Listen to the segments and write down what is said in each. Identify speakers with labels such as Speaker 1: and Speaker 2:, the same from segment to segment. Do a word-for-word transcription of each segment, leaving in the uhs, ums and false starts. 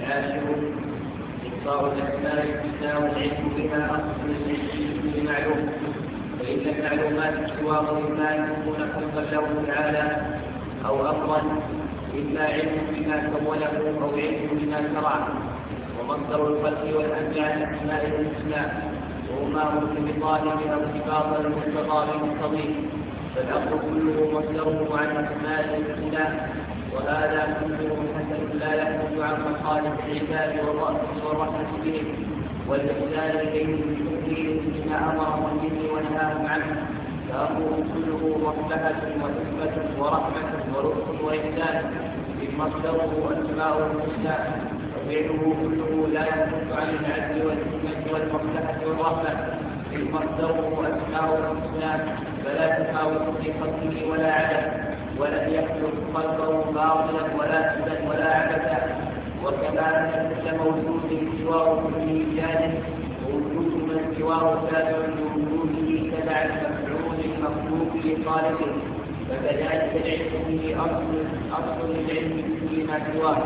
Speaker 1: العاشر إحصاء الأسماء الحسنى والعلم بها أصل العلم بكل معلوم، فإن المعلومات سواه إما أن تكون خلقا له تعالى أو أمرا، إما علم بما كونه أو علم بما شرعه. ومصدر الخلق والأمر عن أسماء الحسنى وهما مرتبطان بها ارتباطا المقتضى بالمقتضي، فالأمر كله مصدره عن أسماء الحسنى، وهذا كله حسن لا يخرج عن مخالف العباد والرحمة بهم والإحسان إليهم بتكليف بما أمرهم به ونهاهم عنه، فأمره كله مصلحة وحكمة ورحمة ولطف وإحسان، إذ مصدره أسماء الحسنى، وفعله كله لا يخرج عن العدل والحكمة والمصلحة والرحمة، إذ مصدره أسماء الحسنى، فلا تفاوت في خلقه ولا عدد، ولم يخلق خلقه باطلا ولا سدا ولا عبثا. وكما أن كل موجود سواه كله جانب، ووجود من سواه تابع لوجوده تبع المفعول المخلوق لخالقه، فكذلك العلم به أصل العلم بكل ما سواه.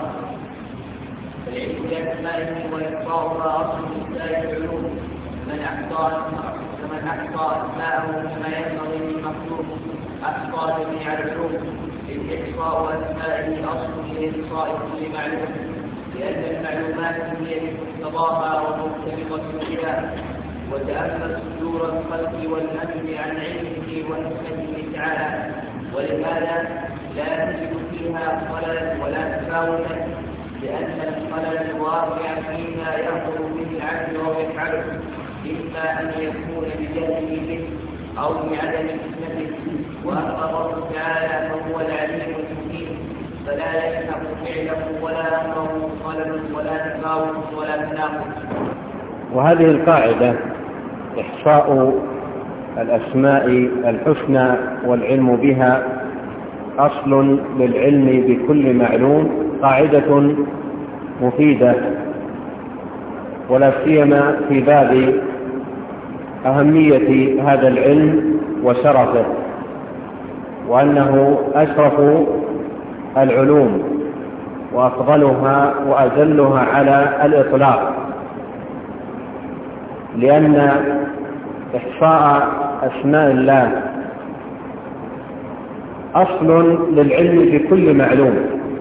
Speaker 1: العلم بأسمائه وإحصاؤها أصل لسائر العلوم، من أحصى فمن أحصى أسماءه كما ينبغي للمخلوق أحصى جميع العلوم، إذ إحصاء أسمائه أصل لإحصاء كل معلوم، لأن المعلومات هي مقتضاها ومرتبطة بها. وتأمل صدور الخلق والأمن عن علمه وحكمته تعالى، ولهذا لا تجد فيها خللا ولا تفاوتا، لأن الخلل الواقع فيما يأخذ به العبد ويفعله إما أن يكون بجهله به أو بعدم حكمته، وأما الله تعالى فهو العليم الحكيم، فلا يلحق فعله ولا أمره خلل ولا تفاوت ولا تناقض.
Speaker 2: وهذه القاعدة إحصاء الأسماء الحسنى والعلم بها أصل للعلم بكل معلوم قاعدة مفيدة، ولا سيما في باب أهمية هذا العلم وشرفه، وأنه أشرف العلوم وأفضلها وأجلها على الإطلاق، لأن إحصاء أسماء الله أصل للعلم بكل معلوم،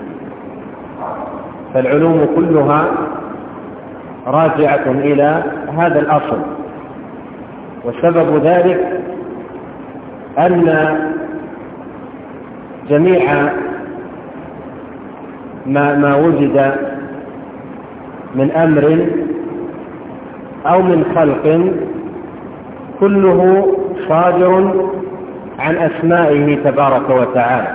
Speaker 2: فالعلوم كلها راجعة إلى هذا الأصل. وسبب ذلك أن جميع ما, ما وجد من أمر أو من خلق كله صادر عن أسمائه تبارك وتعالى،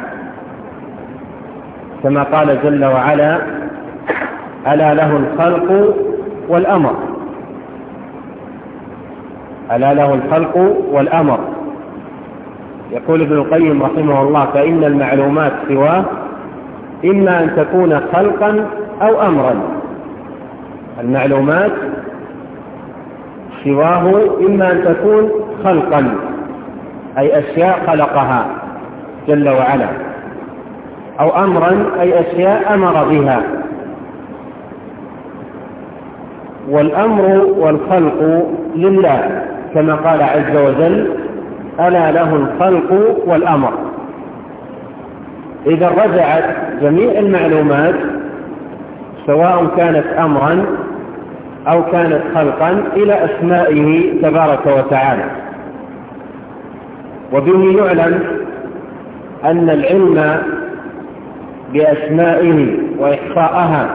Speaker 2: كما قال جل وعلا: ألا له الخلق والأمر. ألا له الخلق والأمر. يقول ابن القيم رحمه الله: فإن المعلومات سواه إما أن تكون خلقا أو أمرا. المعلومات سواه إما أن تكون خلقا، أي أشياء خلقها جل وعلا، أو أمرا، أي أشياء أمر بها. والأمر والخلق لله، كما قال عز وجل: ألا له الخلق والأمر. إذا رجعت جميع المعلومات سواء كانت أمرا أو كانت خلقا إلى أسمائه تبارك وتعالى. وبه يعلم أن العلم بأسمائه وإحصاءها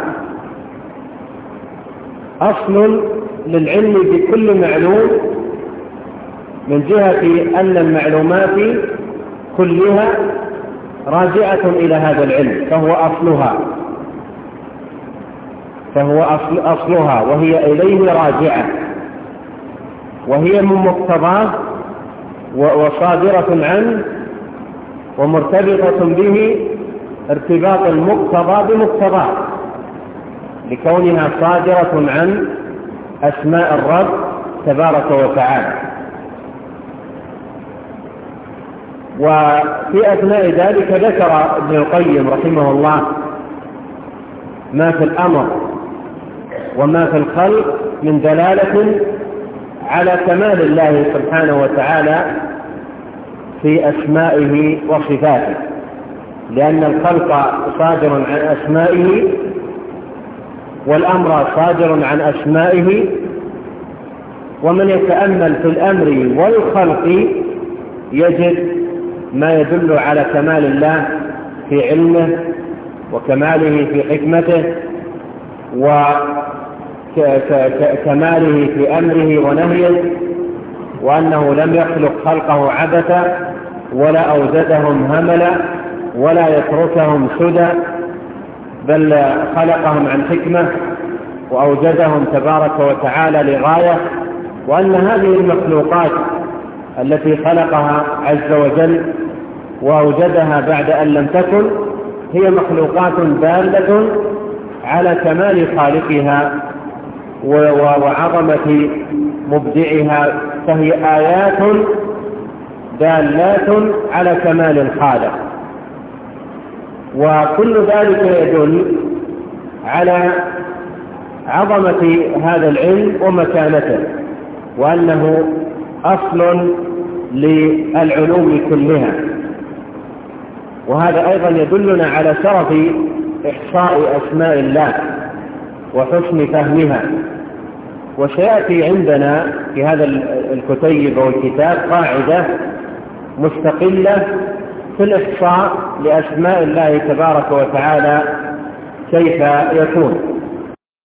Speaker 2: أصل للعلم بكل معلوم، من جهة أن المعلومات كلها راجعة إلى هذا العلم، فهو أصلها فهو أصل أصلها وهي إليه راجعة، وهي من مقتضاه وصادرة عنه ومرتبطة به ارتباط المقتضى بمقتضاه، لكونها صادرة عن أسماء الرب تبارك وتعالى. وفي أثناء ذلك ذكر ابن القيم رحمه الله ما في الأمر وما في الخلق من دلالة على كمال الله سبحانه وتعالى في أسمائه وصفاته، لأن الخلق صادر عن أسمائه والأمر صادر عن أسمائه. ومن يتأمل في الأمر والخلق يجد ما يدل على كمال الله في علمه وكماله في حكمته وكماله في أمره ونهيه، وأنه لم يخلق خلقه عبثا ولا أوجدهم هملا ولا يتركهم سدى، بل خلقهم عن حكمة وأوجدهم تبارك وتعالى لغاية، وأن هذه المخلوقات التي خلقها عز وجل وأوجدها بعد أن لم تكن هي مخلوقات دالة على كمال خالقها وعظمة مبدعها، فهي آيات دالات على كمال الخالق. وكل ذلك يدل على عظمة هذا العلم ومكانته، وأنه أصل للعلوم كلها. وهذا أيضا يدلنا على شرف إحصاء أسماء الله وحسن فهمها. وسيأتي عندنا في هذا الكتيب والكتاب قاعدة مستقلة في الإحصاء لأسماء الله تبارك وتعالى كيف يكون.